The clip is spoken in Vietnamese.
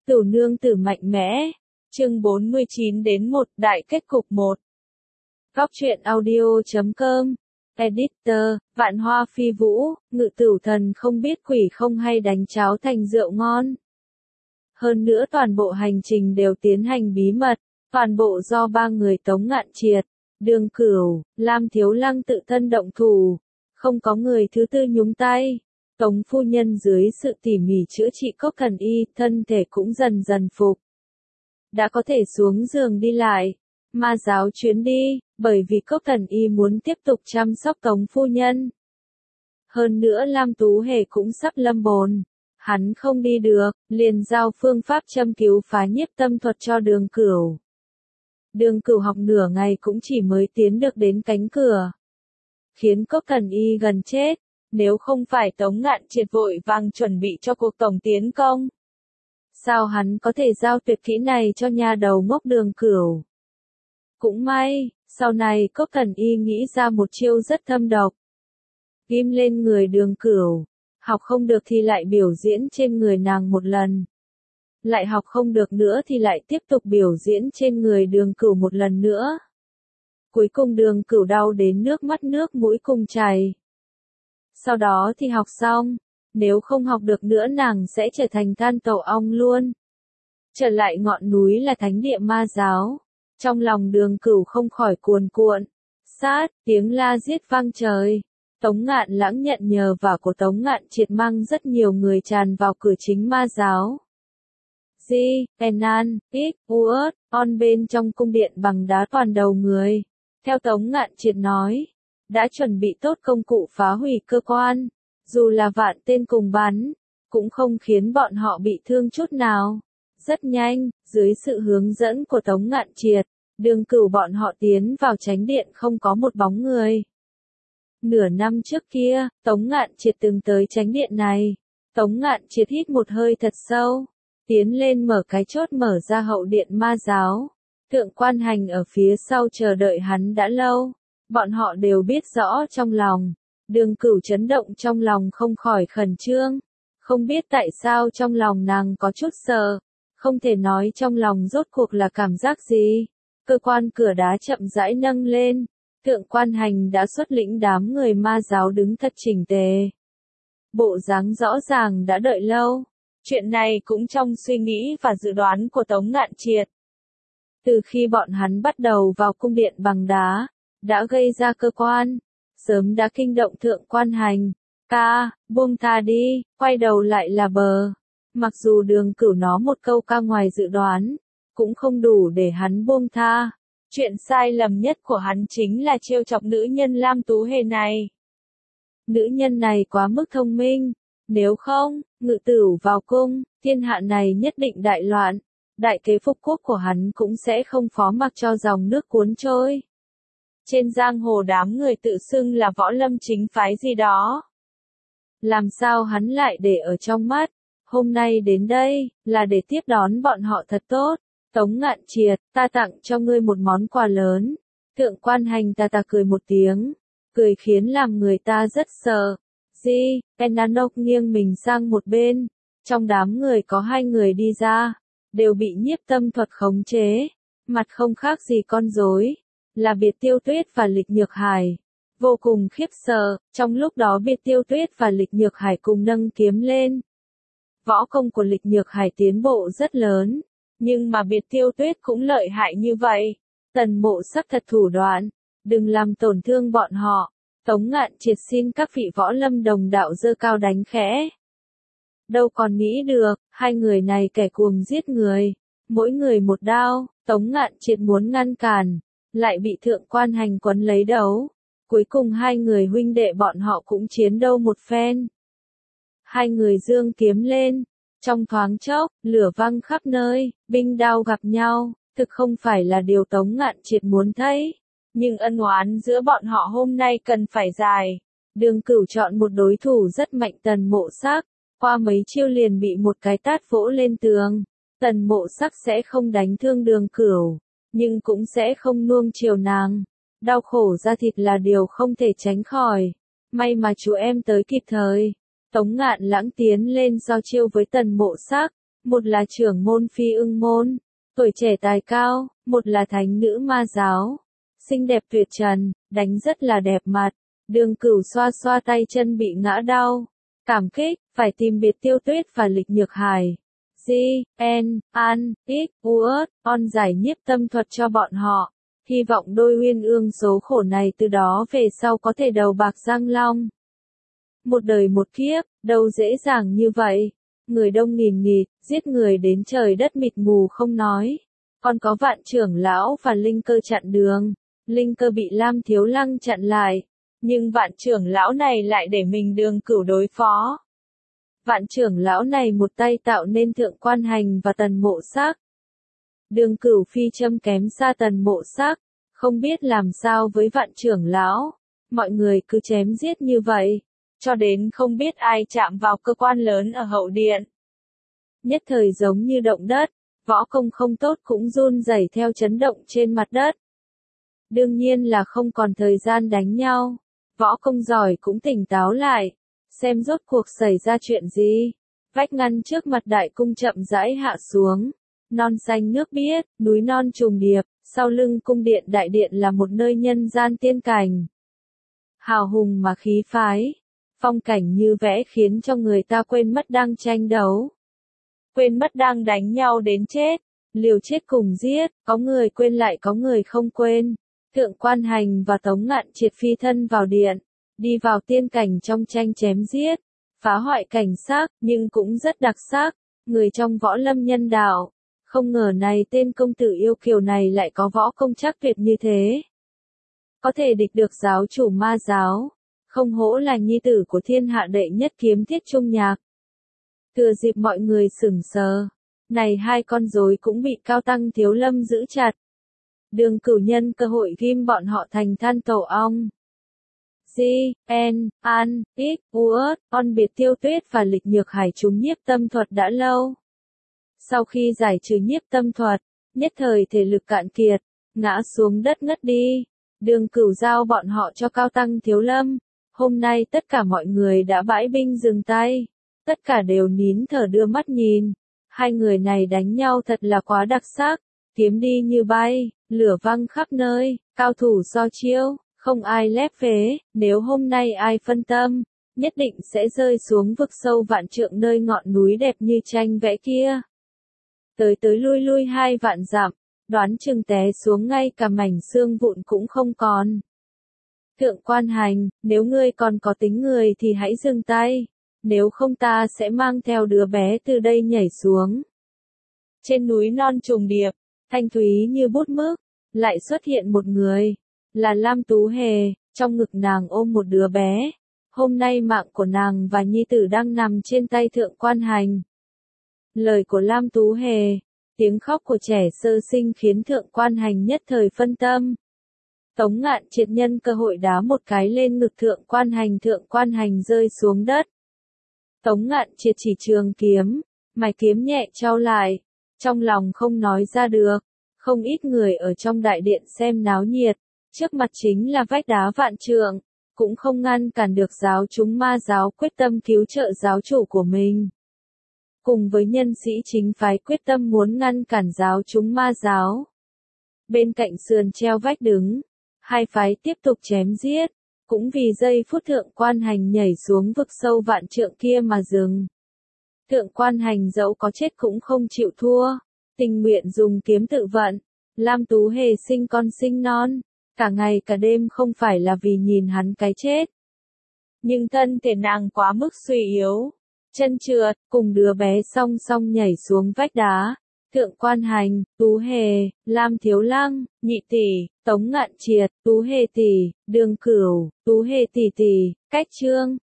Cửu nương tử mạnh mẽ. Chương 49 đến 1 Đại kết cục 1. Góc truyện audio.com. Editor, Vạn Hoa Phi Vũ, Ngự Tửu Thần không biết quỷ không hay đánh cháo thành rượu ngon. Hơn nữa toàn bộ hành trình đều tiến hành bí mật, toàn bộ do ba người Tống Ngạn Triệt, Đường Cửu, Lam Thiếu Lăng tự thân động thủ, không có người thứ tư nhúng tay. Tống phu nhân dưới sự tỉ mỉ chữa trị Cốc Thần Y, thân thể cũng dần dần phục. Đã có thể xuống giường đi lại, ma giáo chuyến đi, bởi vì Cốc Thần Y muốn tiếp tục chăm sóc Tống phu nhân. Hơn nữa Lam Tú Hề cũng sắp lâm bồn, hắn không đi được, liền giao phương pháp châm cứu phá nhiếp tâm thuật cho Đường Cửu. Đường Cửu học nửa ngày cũng chỉ mới tiến được đến cánh cửa, khiến Cốc Thần Y gần chết. Nếu không phải Tống Ngạn Triệt vội vàng chuẩn bị cho cuộc tổng tiến công, sao hắn có thể giao tuyệt kỹ này cho nhà đầu ngốc Đường Cửu? Cũng may, sau này Cốc Thần Y nghĩ ra một chiêu rất thâm độc. Ghim lên người Đường Cửu, học không được thì lại biểu diễn trên người nàng một lần. Lại học không được nữa thì lại tiếp tục biểu diễn trên người Đường Cửu một lần nữa. Cuối cùng Đường Cửu đau đến nước mắt nước mũi cùng chảy. Sau đó thì học xong, nếu không học được nữa nàng sẽ trở thành than tổ ong luôn. Trở lại ngọn núi là thánh địa ma giáo, trong lòng Đường Cửu không khỏi cuồn cuộn, sát, tiếng la giết vang trời. Tống Ngạn Lãng nhận nhờ vả của Tống Ngạn Triệt mang rất nhiều người tràn vào cửa chính ma giáo. Di, Penan, X, Uất, On bên trong cung điện bằng đá toàn đầu người. Theo Tống Ngạn Triệt nói, đã chuẩn bị tốt công cụ phá hủy cơ quan, dù là vạn tên cùng bắn, cũng không khiến bọn họ bị thương chút nào. Rất nhanh, dưới sự hướng dẫn của Tống Ngạn Triệt, Đường Cửu bọn họ tiến vào chánh điện không có một bóng người. Nửa năm trước kia, Tống Ngạn Triệt từng tới chánh điện này. Tống Ngạn Triệt hít một hơi thật sâu, tiến lên mở cái chốt mở ra hậu điện ma giáo. Thượng Quan Hành ở phía sau chờ đợi hắn đã lâu. Bọn họ đều biết rõ trong lòng. Đường Cửu chấn động trong lòng không khỏi khẩn trương. Không biết tại sao trong lòng nàng có chút sợ. Không thể nói trong lòng rốt cuộc là cảm giác gì. Cơ quan cửa đá chậm rãi nâng lên. Thượng Quan Hành đã xuất lĩnh đám người ma giáo đứng thật chỉnh tề. Bộ dáng rõ ràng đã đợi lâu. Chuyện này cũng trong suy nghĩ và dự đoán của Tống Ngạn Triệt. Từ khi bọn hắn bắt đầu vào cung điện bằng đá, đã gây ra cơ quan, sớm đã kinh động Thượng Quan Hành. Ca, buông tha đi, quay đầu lại là bờ. Mặc dù Đường Cửu nó một câu ca ngoài dự đoán, cũng không đủ để hắn buông tha. Chuyện sai lầm nhất của hắn chính là trêu chọc nữ nhân Lam Tú Hề này. Nữ nhân này quá mức thông minh, nếu không, Ngự Tửu vào cung, thiên hạ này nhất định đại loạn. Đại kế phục quốc của hắn cũng sẽ không phó mặc cho dòng nước cuốn trôi. Trên giang hồ đám người tự xưng là võ lâm chính phái gì đó. Làm sao hắn lại để ở trong mắt, hôm nay đến đây, là để tiếp đón bọn họ thật tốt. Tống Ngạn Triệt, ta tặng cho ngươi một món quà lớn. Thượng Quan Hành ta cười một tiếng, cười khiến làm người ta rất sợ. Di, Penanok nghiêng mình sang một bên, trong đám người có hai người đi ra, đều bị nhiếp tâm thuật khống chế, mặt không khác gì con rối. Là Biệt Tiêu Tuyết và Lịch Nhược Hải. Vô cùng khiếp sợ, trong lúc đó Biệt Tiêu Tuyết và Lịch Nhược Hải cùng nâng kiếm lên. Võ công của Lịch Nhược Hải tiến bộ rất lớn, nhưng mà Biệt Tiêu Tuyết cũng lợi hại như vậy. Tần Mộ Sắc thật thủ đoạn, đừng làm tổn thương bọn họ. Tống Ngạn Triệt xin các vị võ lâm đồng đạo giơ cao đánh khẽ. Đâu còn nghĩ được, hai người này kẻ cuồng giết người, mỗi người một đao. Tống Ngạn Triệt muốn ngăn cản, lại bị Thượng Quan Hành quấn lấy đấu. Cuối cùng hai người huynh đệ bọn họ cũng chiến đấu một phen. Hai người giương kiếm lên, trong thoáng chốc, lửa văng khắp nơi, binh đao gặp nhau, thực không phải là điều Tống Ngạn Triệt muốn thấy. Nhưng ân oán giữa bọn họ hôm nay cần phải dài. Đường Cửu chọn một đối thủ rất mạnh Tần Mộ Sắc, qua mấy chiêu liền bị một cái tát vỗ lên tường. Tần Mộ Sắc sẽ không đánh thương Đường Cửu, nhưng cũng sẽ không nuông chiều nàng. Đau khổ ra thịt là điều không thể tránh khỏi. May mà chú em tới kịp thời. Tống Ngạn Lãng tiến lên giao chiêu với Tần Mộ Sắc, một là trưởng môn Phi Ưng môn, tuổi trẻ tài cao, một là thánh nữ ma giáo, xinh đẹp tuyệt trần, đánh rất là đẹp mặt. Đường Cửu xoa xoa tay chân bị ngã đau, cảm kích, phải tìm biệt Tiêu Tuyết và Lịch Nhược Hải. On giải nhiếp tâm thuật cho bọn họ, hy vọng đôi uyên ương số khổ này từ đó về sau có thể đầu bạc răng long. Một đời một kiếp, đâu dễ dàng như vậy. Người đông nghìn nghịt, giết người đến trời đất mịt mù không nói. Còn có Vạn trưởng lão và Linh Cơ chặn đường. Linh Cơ bị Lam Thiếu Lăng chặn lại. Nhưng Vạn trưởng lão này lại để mình Đường Cửu đối phó. Vạn trưởng lão này một tay tạo nên Thượng Quan Hành và Tần Mộ Sắc. Đường Cửu phi châm kém xa Tần Mộ Sắc, không biết làm sao với Vạn trưởng lão. Mọi người cứ chém giết như vậy, cho đến không biết ai chạm vào cơ quan lớn ở hậu điện. Nhất thời giống như động đất, võ công không tốt cũng run rẩy theo chấn động trên mặt đất. Đương nhiên là không còn thời gian đánh nhau, võ công giỏi cũng tỉnh táo lại, xem rốt cuộc xảy ra chuyện gì. Vách ngăn trước mặt đại cung chậm rãi hạ xuống, non xanh nước biếc, núi non trùng điệp, sau lưng cung điện đại điện là một nơi nhân gian tiên cảnh. Hào hùng mà khí phái, phong cảnh như vẽ khiến cho người ta quên mất đang tranh đấu. Quên mất đang đánh nhau đến chết, liều chết cùng giết, có người quên lại có người không quên. Thượng Quan Hành và Tống Ngạn Triệt phi thân vào điện, đi vào tiên cảnh trong tranh chém giết, phá hoại cảnh sắc, nhưng cũng rất đặc sắc, người trong võ lâm nhân đạo. Không ngờ này tên công tử yêu kiều này lại có võ công chắc tuyệt như thế. Có thể địch được giáo chủ ma giáo, không hổ là nhi tử của thiên hạ đệ nhất kiếm Thiết Trung Nhạc. Thừa dịp mọi người sửng sờ, này hai con rối cũng bị Cao Tăng Thiếu Lâm giữ chặt. Đường Cửu nhân cơ hội ghim bọn họ thành than tổ ong. On biệt Tiêu Tuyết và Lịch Nhược Hải chúng nhiếp tâm thuật đã lâu. Sau khi giải trừ nhiếp tâm thuật, nhất thời thể lực cạn kiệt, ngã xuống đất ngất đi. Đường Cửu giao bọn họ cho Cao Tăng Thiếu Lâm. Hôm nay tất cả mọi người đã bãi binh dừng tay, tất cả đều nín thở đưa mắt nhìn. Hai người này đánh nhau thật là quá đặc sắc, kiếm đi như bay, lửa văng khắp nơi, cao thủ so chiêu, không ai lép vế. Nếu hôm nay ai phân tâm, nhất định sẽ rơi xuống vực sâu vạn trượng nơi ngọn núi đẹp như tranh vẽ kia. Tới tới lui lui 2 vạn dặm, đoán chừng té xuống ngay cả mảnh xương vụn cũng không còn. Thượng Quan Hành, nếu ngươi còn có tính người thì hãy dừng tay, nếu không ta sẽ mang theo đứa bé từ đây nhảy xuống. Trên núi non trùng điệp, thanh thúy như bút mực, lại xuất hiện một người, là Lam Tú Hề, trong ngực nàng ôm một đứa bé. Hôm nay mạng của nàng và nhi tử đang nằm trên tay Thượng Quan Hành. Lời của Lam Tú Hề, tiếng khóc của trẻ sơ sinh khiến Thượng Quan Hành nhất thời phân tâm. Tống Ngạn Triệt nhân cơ hội đá một cái lên ngực Thượng Quan Hành rơi xuống đất. Tống Ngạn Triệt chỉ trường kiếm, mày kiếm nhẹ chau lại, trong lòng không nói ra được. Không ít người ở trong đại điện xem náo nhiệt, trước mặt chính là vách đá vạn trượng, cũng không ngăn cản được giáo chúng ma giáo quyết tâm cứu trợ giáo chủ của mình. Cùng với nhân sĩ chính phái quyết tâm muốn ngăn cản giáo chúng ma giáo. Bên cạnh sườn treo vách đứng, hai phái tiếp tục chém giết, cũng vì giây phút Thượng Quan Hành nhảy xuống vực sâu vạn trượng kia mà dừng. Thượng Quan Hành dẫu có chết cũng không chịu thua, tình nguyện dùng kiếm tự vận. Lam Tú Hề sinh con sinh non, cả ngày cả đêm không phải là vì nhìn hắn cái chết. Nhưng thân thể nàng quá mức suy yếu, chân trượt, cùng đứa bé song song nhảy xuống vách đá. Thượng Quan Hành, Tú Hề, Lam Thiếu Lăng, Nhị tỷ, Tống Ngạn Triệt, Tú Hề tỷ, Đường Cửu, Tú Hề tỷ tỷ, Cách Trương,